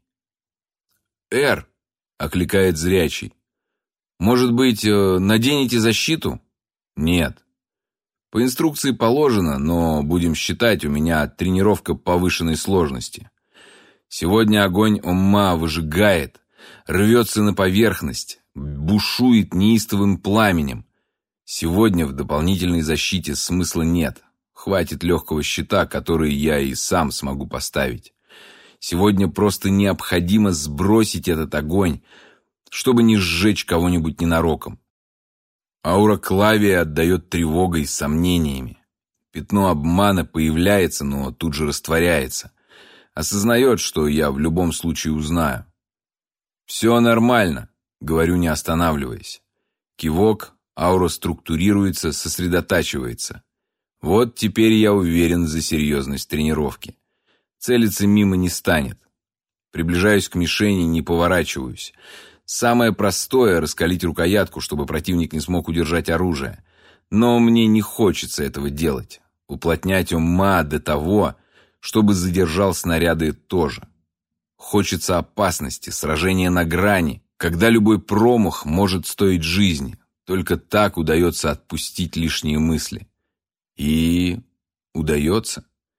«Эр», — окликает зрячий. «Может быть, наденете защиту?» «Нет». По инструкции положено, но, будем считать, у меня тренировка повышенной сложности. Сегодня огонь Омма выжигает, рвется на поверхность, бушует неистовым пламенем. Сегодня в дополнительной защите смысла нет. Хватит легкого щита, который я и сам смогу поставить. Сегодня просто необходимо сбросить этот огонь, чтобы не сжечь кого-нибудь ненароком. Аура Клавия отдает тревогой, сомнениями. Пятно обмана появляется, но тут же растворяется. Осознает, что я в любом случае узнаю. «Все нормально», — говорю, не останавливаясь. Кивок, аура структурируется, сосредотачивается. Вот теперь я уверен за серьезность тренировки. Целиться мимо не станет. Приближаюсь к мишени, не поворачиваюсь. Самое простое — раскалить рукоятку, чтобы противник не смог удержать оружие. Но мне не хочется этого делать. Уплотнять Омма до того, чтобы задержал снаряды тоже. Хочется опасности, сражения на грани, когда любой промах может стоить жизни. Только так удается отпустить лишние мысли. И удается.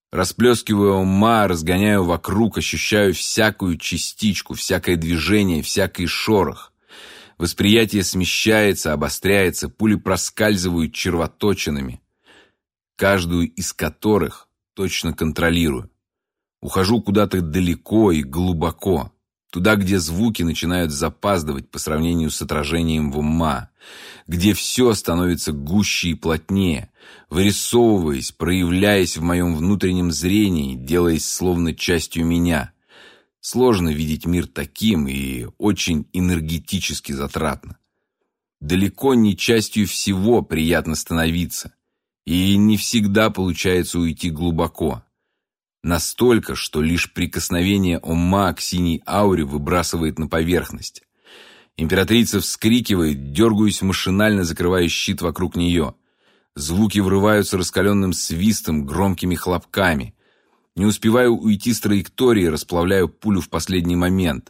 Расплескиваю Омма, разгоняю вокруг, ощущаю всякую частичку, всякое движение, всякий шорох. Восприятие смещается, обостряется, пули проскальзывают червоточинами, каждую из которых точно контролирую. Ухожу куда-то далеко и глубоко, туда, где звуки начинают запаздывать по сравнению с отражением в Омма, где все становится гуще и плотнее, вырисовываясь, проявляясь в моем внутреннем зрении, делаясь словно частью меня. Сложно видеть мир таким и очень энергетически затратно. Далеко не частью всего приятно становиться, и не всегда получается уйти глубоко. Настолько, что лишь прикосновение Омма к синей ауре выбрасывает на поверхность. Императрица вскрикивает, дергаюсь машинально, закрывая щит вокруг нее. Звуки врываются раскаленным свистом, громкими хлопками. Не успеваю уйти с траектории, расплавляю пулю в последний момент.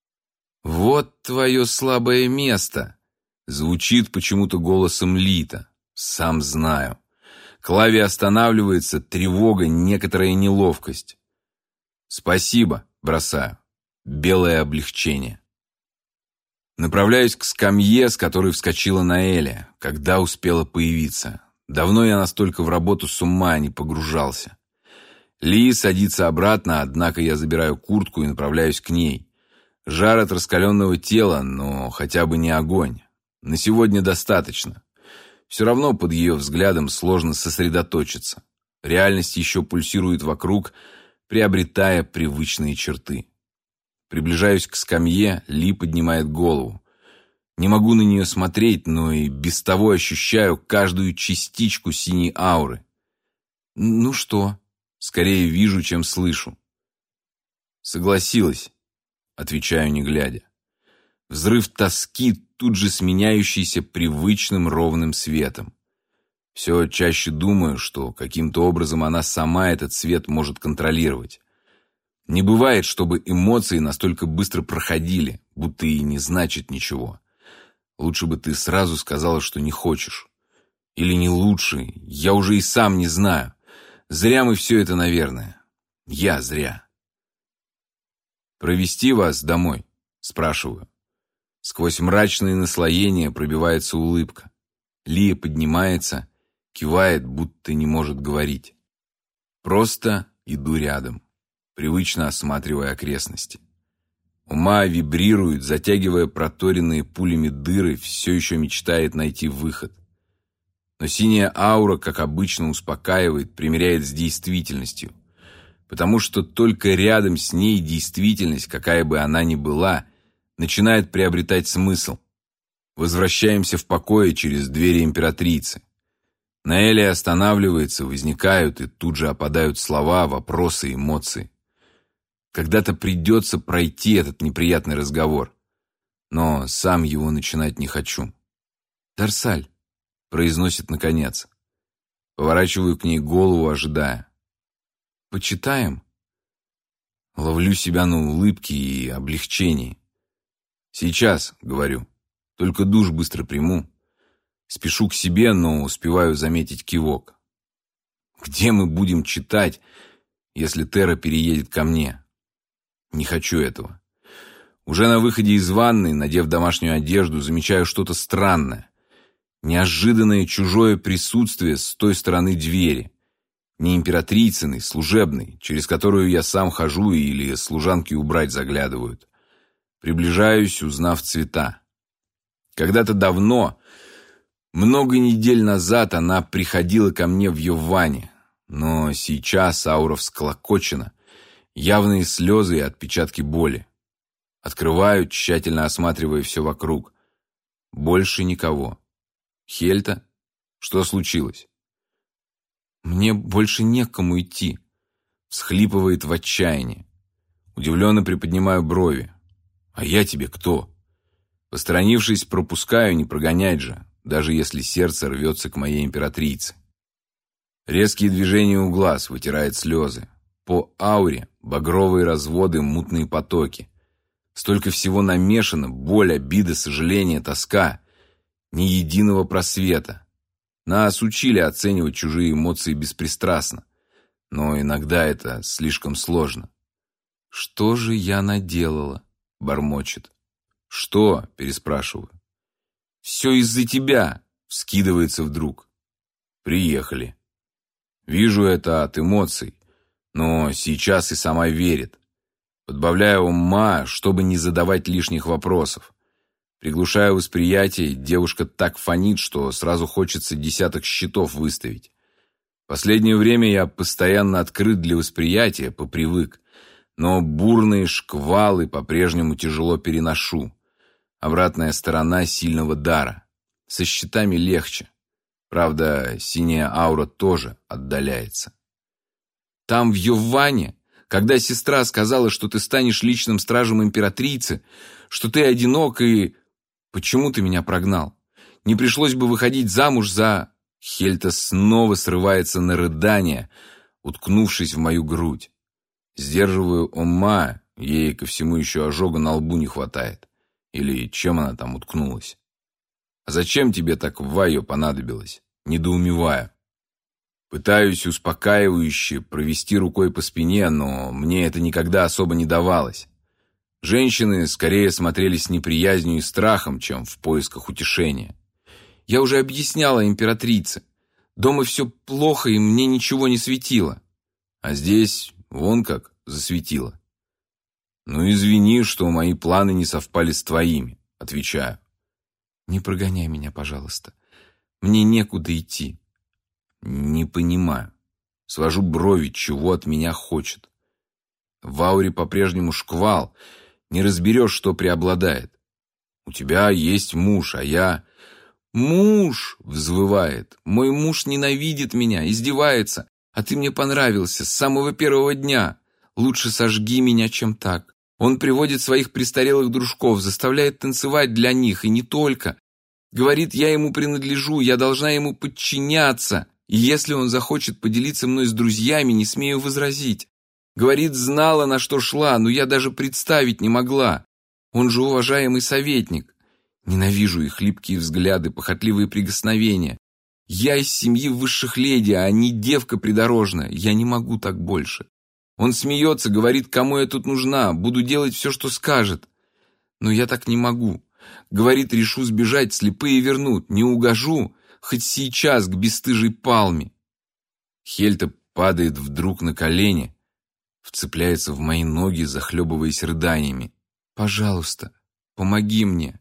«Вот твое слабое место!» Звучит почему-то голосом Лита. Сам знаю. Клави останавливается, тревога, некоторая неловкость. «Спасибо», бросаю. Белое облегчение. Направляюсь к скамье, с которой вскочила Наэля, когда успела появиться. Давно я настолько в работу с ума не погружался. Ли садится обратно, однако я забираю куртку и направляюсь к ней. Жар от раскаленного тела, но хотя бы не огонь. На сегодня достаточно. Все равно под ее взглядом сложно сосредоточиться. Реальность еще пульсирует вокруг, приобретая привычные черты. Приближаюсь к скамье, Ли поднимает голову. Не могу на нее смотреть, но и без того ощущаю каждую частичку синей ауры. «Ну что?» Скорее вижу, чем слышу. «Согласилась», — отвечаю, не глядя. Взрыв тоски, тут же сменяющийся привычным ровным светом. Все чаще думаю, что каким-то образом она сама этот свет может контролировать. Не бывает, чтобы эмоции настолько быстро проходили, будто и не значит ничего. Лучше бы ты сразу сказала, что не хочешь. Или не лучше, я уже и сам не знаю. Зря мы все это, наверное. Я зря. «Провести вас домой?» – спрашиваю. Сквозь мрачные наслоения пробивается улыбка. Лия поднимается, кивает, будто не может говорить. Просто иду рядом, привычно осматривая окрестности. Ума вибрирует, затягивая проторенные пулями дыры, все еще мечтает найти выход. Но синяя аура, как обычно, успокаивает, примиряет с действительностью. Потому что только рядом с ней действительность, какая бы она ни была, начинает приобретать смысл. Возвращаемся в покое через двери императрицы. Наэля останавливается, возникают и тут же опадают слова, вопросы, эмоции. Когда-то придется пройти этот неприятный разговор, но сам его начинать не хочу. «Дарсаль», — произносит наконец. Поворачиваю к ней голову, ожидая. «Почитаем?» Ловлю себя на улыбке и облегчении. «Сейчас», — говорю, — «только душ быстро приму». Спешу к себе, но успеваю заметить кивок. «Где мы будем читать, если Тера переедет ко мне?» Не хочу этого. Уже на выходе из ванной, надев домашнюю одежду, замечаю что-то странное. Неожиданное чужое присутствие с той стороны двери. Не императрицыной, служебной, через которую я сам хожу или служанки убрать заглядывают. Приближаюсь, узнав цвета. Когда-то давно, много недель назад, она приходила ко мне в Йовване, но сейчас аура всклокочена, явные слезы и отпечатки боли. Открываю, тщательно осматривая все вокруг. Больше никого. Хельта? Что случилось? «Мне больше некому идти», — всхлипывает в отчаянии. Удивленно приподнимаю брови. «А я тебе кто?» Посторонившись, пропускаю, не прогонять же, даже если сердце рвется к моей императрице. Резкие движения у глаз, вытирает слезы. По ауре багровые разводы, мутные потоки. Столько всего намешано: боль, обида, сожаление, тоска. Ни единого просвета. Нас учили оценивать чужие эмоции беспристрастно. но иногда это слишком сложно. «Что же я наделала?» — бормочет. «Что?» — переспрашиваю. «Все из-за тебя!» — вскидывается вдруг. «Приехали. Вижу это от эмоций, но сейчас и сама верит. Подбавляю ума, чтобы не задавать лишних вопросов. Приглушая восприятие, девушка так фонит, что сразу хочется десяток счетов выставить. Последнее время я постоянно открыт для восприятия, попривык, но бурные шквалы по-прежнему тяжело переношу. Обратная сторона сильного дара. Со счетами легче. Правда, синяя аура тоже отдаляется. Там, в Йовване, когда сестра сказала, что ты станешь личным стражем императрицы, что ты одинок и... Почему ты меня прогнал? Не пришлось бы выходить замуж за... Хельта снова срывается на рыдание, уткнувшись в мою грудь. Сдерживаю ума, ей ко всему еще ожога на лбу не хватает. Или чем она там уткнулась? А зачем тебе так вайо понадобилось? Недоумеваю. Пытаюсь успокаивающе провести рукой по спине, но мне это никогда особо не давалось. Женщины скорее смотрели с неприязнью и страхом, чем в поисках утешения. Я уже объясняла императрице. Дома все плохо, и мне ничего не светило. А здесь вон как засветило. «Ну, извини, что мои планы не совпали с твоими», — отвечаю. «Не прогоняй меня, пожалуйста. Мне некуда идти». «Не понимаю». Свожу брови, чего от меня хочет. В ауре по-прежнему шквал. Не разберешь, что преобладает. У тебя есть муж, а я... «Муж!» — взвывает. «Мой муж ненавидит меня, издевается, а ты мне понравился с самого первого дня. Лучше сожги меня, чем так. Он приводит своих престарелых дружков, заставляет танцевать для них, и не только. Говорит, я ему принадлежу, я должна ему подчиняться, и если он захочет поделиться мной с друзьями, не смею возразить. Говорит, знала, на что шла, но я даже представить не могла. Он же уважаемый советник. Ненавижу их липкие взгляды, похотливые прикосновения. Я из семьи высших леди, а не девка придорожная. Я не могу так больше. Он смеется, говорит, кому я тут нужна, буду делать все, что скажет. Но я так не могу. Говорит, решу сбежать, слепые вернут. Не угожу, хоть сейчас к бесстыжей Палме. Хельта падает вдруг на колени, вцепляется в мои ноги, захлебываясь рыданиями. «Пожалуйста, помоги мне».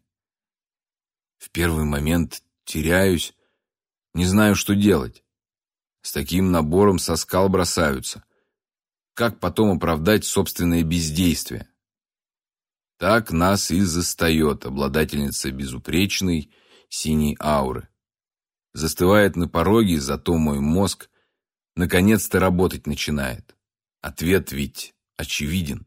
В первый момент теряюсь, не знаю, что делать. С таким набором со скал бросаются. Как потом оправдать собственное бездействие? Так нас и застает обладательница безупречной синей ауры. Застывает на пороге, зато мой мозг наконец-то работать начинает. Ответ ведь очевиден.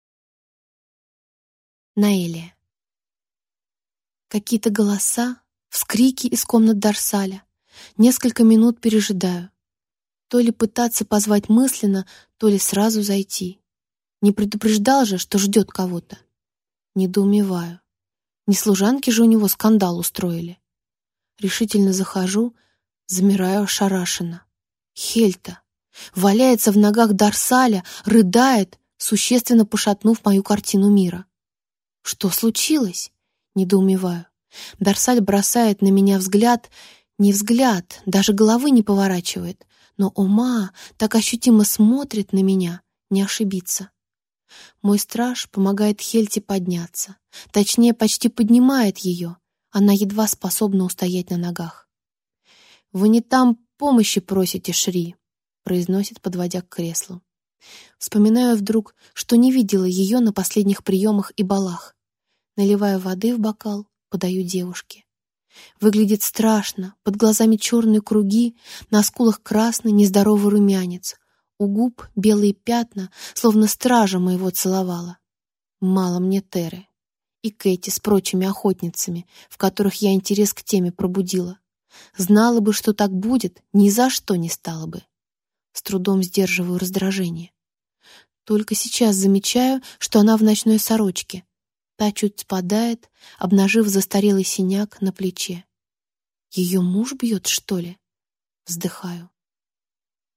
Наэлия. Какие-то голоса, вскрики из комнат Дарсаля. Несколько минут пережидаю. То ли пытаться позвать мысленно, то ли сразу зайти. Не предупреждал же, что ждет кого-то. Недоумеваю. Не служанки же у него скандал устроили. Решительно захожу, замираю ошарашенно. Хельта валяется в ногах Дарсаля, рыдает, существенно пошатнув мою картину мира. Что случилось? Недоумеваю. Дарсаль бросает на меня взгляд, не взгляд, даже головы не поворачивает, но ума так ощутимо смотрит на меня, не ошибиться. Мой страж помогает Хельте подняться, точнее, почти поднимает ее, она едва способна устоять на ногах. «Вы не там помощи просите, Шри», — произносит, подводя к креслу. Вспоминаю вдруг, что не видела ее на последних приемах и балах. Наливаю воды в бокал, подаю девушке. Выглядит страшно, под глазами черные круги, на скулах красный нездоровый румянец, у губ белые пятна, словно стража моего целовала. Мало мне Теры и Кэти с прочими охотницами, в которых я интерес к теме пробудила. Знала бы, что так будет, ни за что не стала бы. С трудом сдерживаю раздражение. Только сейчас замечаю, что она в ночной сорочке. Та чуть спадает, обнажив застарелый синяк на плече. Ее муж бьет, что ли? Вздыхаю.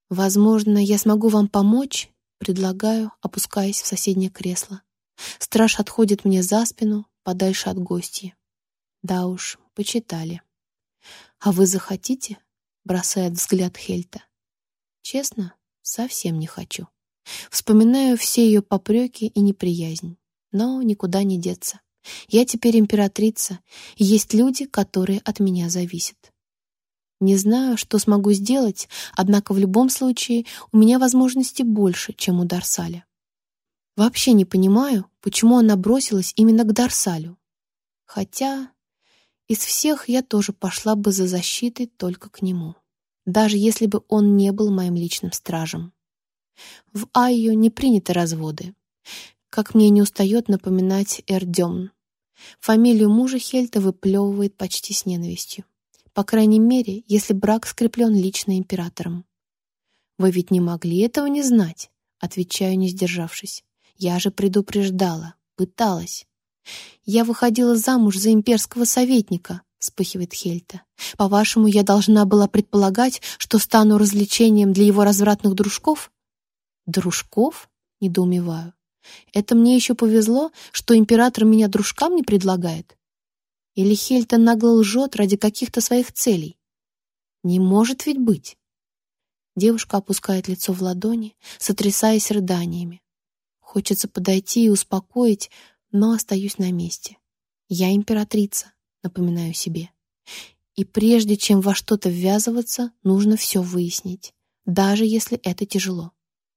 «Возможно, я смогу вам помочь?» — предлагаю, опускаясь в соседнее кресло. Страж отходит мне за спину, подальше от гостья. Да уж, почитали. «А вы захотите?» — бросает взгляд Хельта. Честно, совсем не хочу. Вспоминаю все ее попреки и неприязнь. Но никуда не деться. Я теперь императрица, и есть люди, которые от меня зависят. Не знаю, что смогу сделать, однако в любом случае у меня возможностей больше, чем у Дарсаля. Вообще не понимаю, почему она бросилась именно к Дарсалю. Хотя из всех я тоже пошла бы за защитой только к нему, даже если бы он не был моим личным стражем. В Айо не приняты разводы, как мне не устает напоминать Эрдёмн. Фамилию мужа Хельта выплевывает почти с ненавистью. По крайней мере, если брак скреплен лично императором. «Вы ведь не могли этого не знать», — отвечаю, не сдержавшись. «Я же предупреждала, пыталась». «Я выходила замуж за имперского советника», — вспыхивает Хельта. «По-вашему, я должна была предполагать, что стану развлечением для его развратных дружков?» «Дружков?» — недоумеваю. «Это мне еще повезло, что император меня дружкам не предлагает? Или Хельта нагло лжет ради каких-то своих целей? Не может ведь быть!» Девушка опускает лицо в ладони, сотрясаясь рыданиями. Хочется подойти и успокоить, но остаюсь на месте. Я императрица, напоминаю себе. И прежде чем во что-то ввязываться, нужно все выяснить, даже если это тяжело.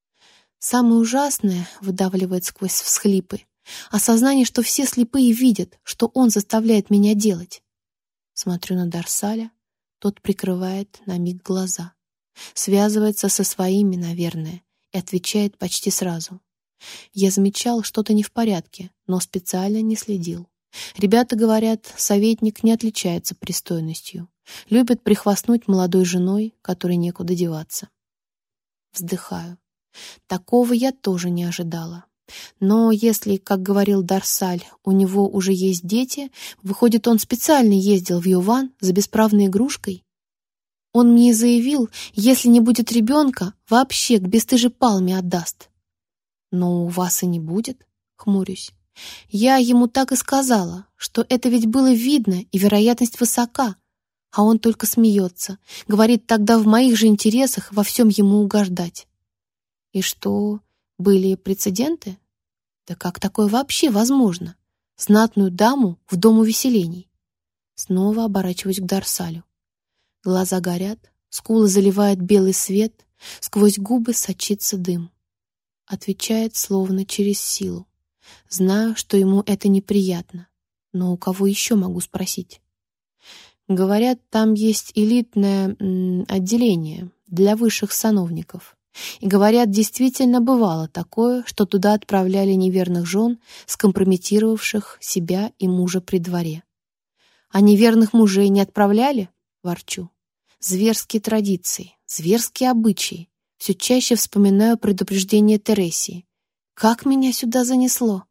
Самое ужасное, выдавливает сквозь всхлипы, осознание, что все слепые видят, что он заставляет меня делать. Смотрю на Дарсаля, тот прикрывает на миг глаза. Связывается со своими, наверное, и отвечает почти сразу. Я замечал что-то не в порядке, но специально не следил. Ребята говорят, советник не отличается пристойностью. Любит прихвастнуть молодой женой, которой некуда деваться. Вздыхаю. Такого я тоже не ожидала. Но если, как говорил Дарсаль, у него уже есть дети, выходит, он специально ездил в Йован за бесправной игрушкой? Он мне заявил, если не будет ребенка, вообще к бесстыжей Палме отдаст. «Но у вас и не будет», — хмурюсь. «Я ему так и сказала, что это ведь было видно и вероятность высока, а он только смеется, говорит, тогда в моих же интересах во всем ему угождать». И что, были прецеденты? Да как такое вообще возможно? Знатную даму в дом увеселений. Снова оборачиваюсь к Дарсалю. Глаза горят, скулы заливает белый свет, сквозь губы сочится дым. Отвечает словно через силу. Знаю, что ему это неприятно, но у кого еще могу спросить? Говорят, там есть элитное отделение для высших сановников. И говорят, действительно бывало такое, что туда отправляли неверных жен, скомпрометировавших себя и мужа при дворе. А неверных мужей не отправляли? Ворчу. Зверские традиции, зверские обычаи. Все чаще вспоминаю предупреждение Тересии. Как меня сюда занесло?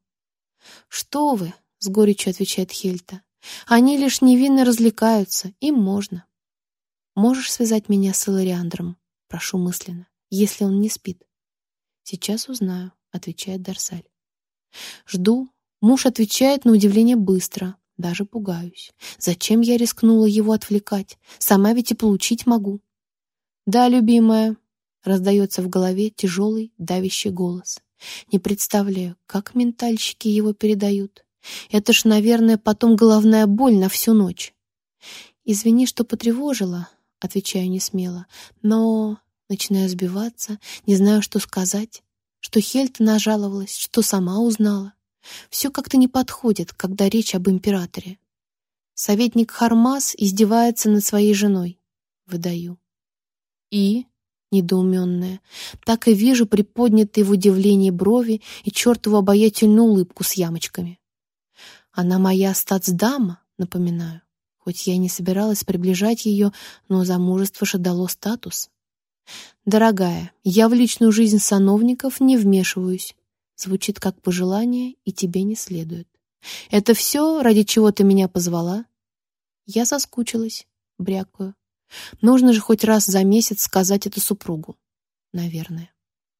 «Что вы?» — с горечью отвечает Хельта. «Они лишь невинно развлекаются, им можно». «Можешь связать меня с Илариандром?» — прошу мысленно, если он не спит. «Сейчас узнаю», — отвечает Дарсаль. Жду. Муж отвечает на удивление быстро. Даже пугаюсь. Зачем я рискнула его отвлекать? Сама ведь и получить могу. «Да, любимая», — раздается в голове тяжелый, давящий голос. Не представляю, как ментальщики его передают. Это ж, наверное, потом головная боль на всю ночь. «Извини, что потревожила», — отвечаю несмело, но начинаю сбиваться, не знаю, что сказать, что Хельта нажаловалась, что сама узнала. Все как-то не подходит, когда речь об императоре. Советник Хармас издевается над своей женой. Выдаю. И, недоуменная, так и вижу приподнятые в удивлении брови и чертову обаятельную улыбку с ямочками. Она моя статсдама, напоминаю. Хоть я и не собиралась приближать ее, но замужество же дало статус. «Дорогая, я в личную жизнь сановников не вмешиваюсь». Звучит как пожелание, и тебе не следует. «Это все, ради чего ты меня позвала?» Я соскучилась, брякаю. Нужно же хоть раз за месяц сказать это супругу. наверное.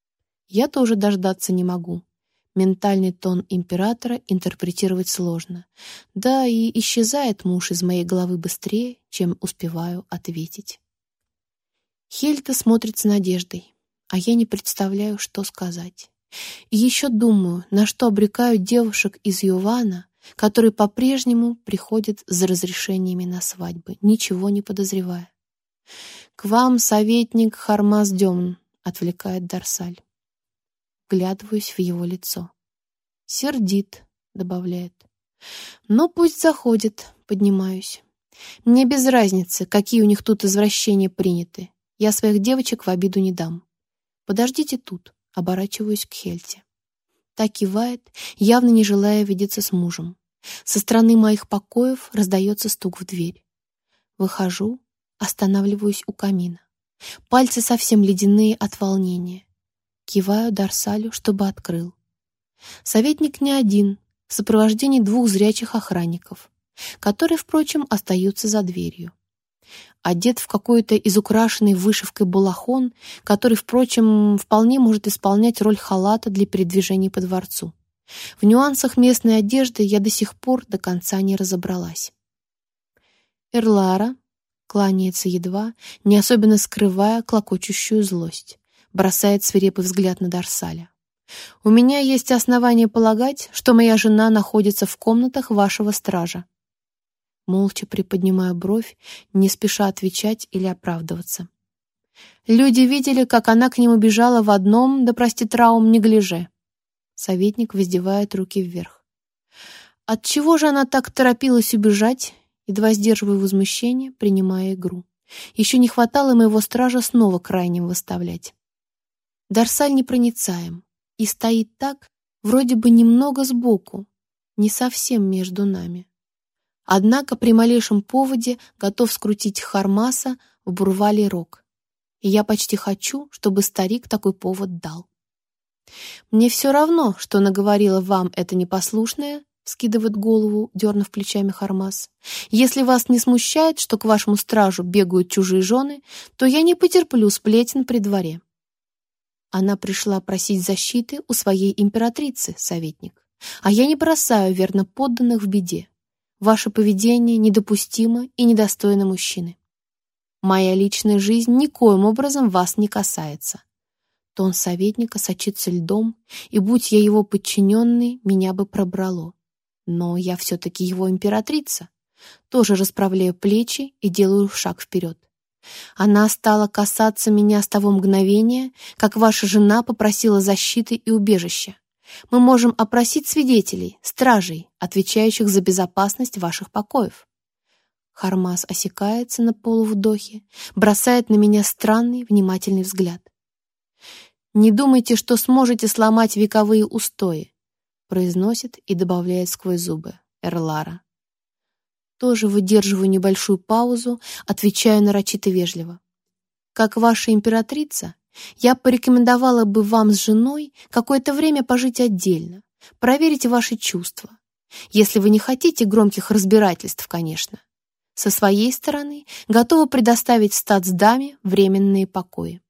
Я тоже дождаться не могу. Ментальный тон императора интерпретировать сложно. Да и исчезает муж из моей головы быстрее, чем успеваю ответить. Хельта смотрит с надеждой, а я не представляю, что сказать. И еще думаю, на что обрекаю девушек из Йована, которые по-прежнему приходят за разрешениями на свадьбы, ничего не подозревая. «К вам советник Хармас Демн», — отвлекает Дарсаль. Вглядываюсь в его лицо. «Сердит», — добавляет. «Ну, пусть заходит», — поднимаюсь. «Мне без разницы, какие у них тут извращения приняты. Я своих девочек в обиду не дам. Подождите тут», — оборачиваюсь к Хельте. Та кивает, явно не желая видеться с мужем. Со стороны моих покоев раздается стук в дверь. Выхожу, останавливаюсь у камина. Пальцы совсем ледяные от волнения. Киваю Дарсалю, чтобы открыл. Советник не один, в сопровождении 2 зрячих охранников, которые, впрочем, остаются за дверью. Одет в какой-то изукрашенный вышивкой балахон, который, впрочем, вполне может исполнять роль халата для передвижения по дворцу. В нюансах местной одежды я до сих пор до конца не разобралась. «Эрлара», — кланяется едва, не особенно скрывая клокочущую злость, бросает свирепый взгляд на Дарсаля. «У меня есть основания полагать, что моя жена находится в комнатах вашего стража». Молча приподнимаю бровь, не спеша отвечать или оправдываться. «Люди видели, как она к нему бежала в одном, да простит Раум, неглиже». Советник воздевает руки вверх. «Отчего же она так торопилась убежать?» Едва сдерживаю возмущение, принимая игру. Еще не хватало моего стража снова крайним выставлять. Дарсаль непроницаем и стоит так, вроде бы немного сбоку, не совсем между нами. Однако при малейшем поводе готов скрутить Хармаса в бурвалий рог. И я почти хочу, чтобы старик такой повод дал. «Мне все равно, что наговорила вам эта непослушная», — скидывает голову, дернув плечами Хармас. «Если вас не смущает, что к вашему стражу бегают чужие жены, то я не потерплю сплетен при дворе». Она пришла просить защиты у своей императрицы, советник. А я не бросаю верно подданных в беде. Ваше поведение недопустимо и недостойно мужчины. Моя личная жизнь никоим образом вас не касается. Тон советника сочится льдом, и, будь я его подчиненной, меня бы пробрало. Но я все-таки его императрица. Тоже расправляю плечи и делаю шаг вперед. Она стала касаться меня с того мгновения, как ваша жена попросила защиты и убежища. Мы можем опросить свидетелей, стражей, отвечающих за безопасность ваших покоев». Хармас осекается на полувдохе, бросает на меня странный, внимательный взгляд. «Не думайте, что сможете сломать вековые устои», произносит и добавляет сквозь зубы. «Эрлара». Тоже выдерживаю небольшую паузу, отвечаю нарочито вежливо. «Как ваша императрица, я порекомендовала бы вам с женой какое-то время пожить отдельно, проверить ваши чувства. Если вы не хотите громких разбирательств, конечно. Со своей стороны готова предоставить статсдаме временные покои».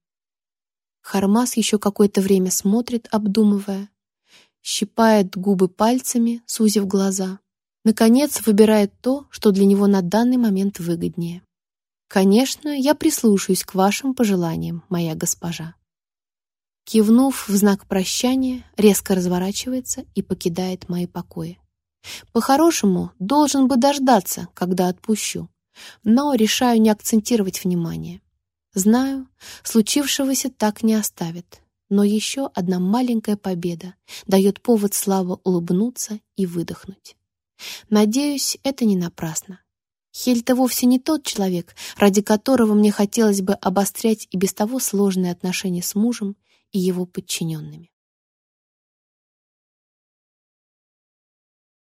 Хармас еще какое-то время смотрит, обдумывая, щипает губы пальцами, сузив глаза. Наконец, выбирает то, что для него на данный момент выгоднее. «Конечно, я прислушаюсь к вашим пожеланиям, моя госпожа». Кивнув в знак прощания, резко разворачивается и покидает мои покои. По-хорошему, должен бы дождаться, когда отпущу, но решаю не акцентировать внимание. Знаю, случившегося так не оставит, но еще одна маленькая победа дает повод слабо улыбнуться и выдохнуть. Надеюсь, это не напрасно. Хельта вовсе не тот человек, ради которого мне хотелось бы обострять и без того сложные отношения с мужем и его подчиненными.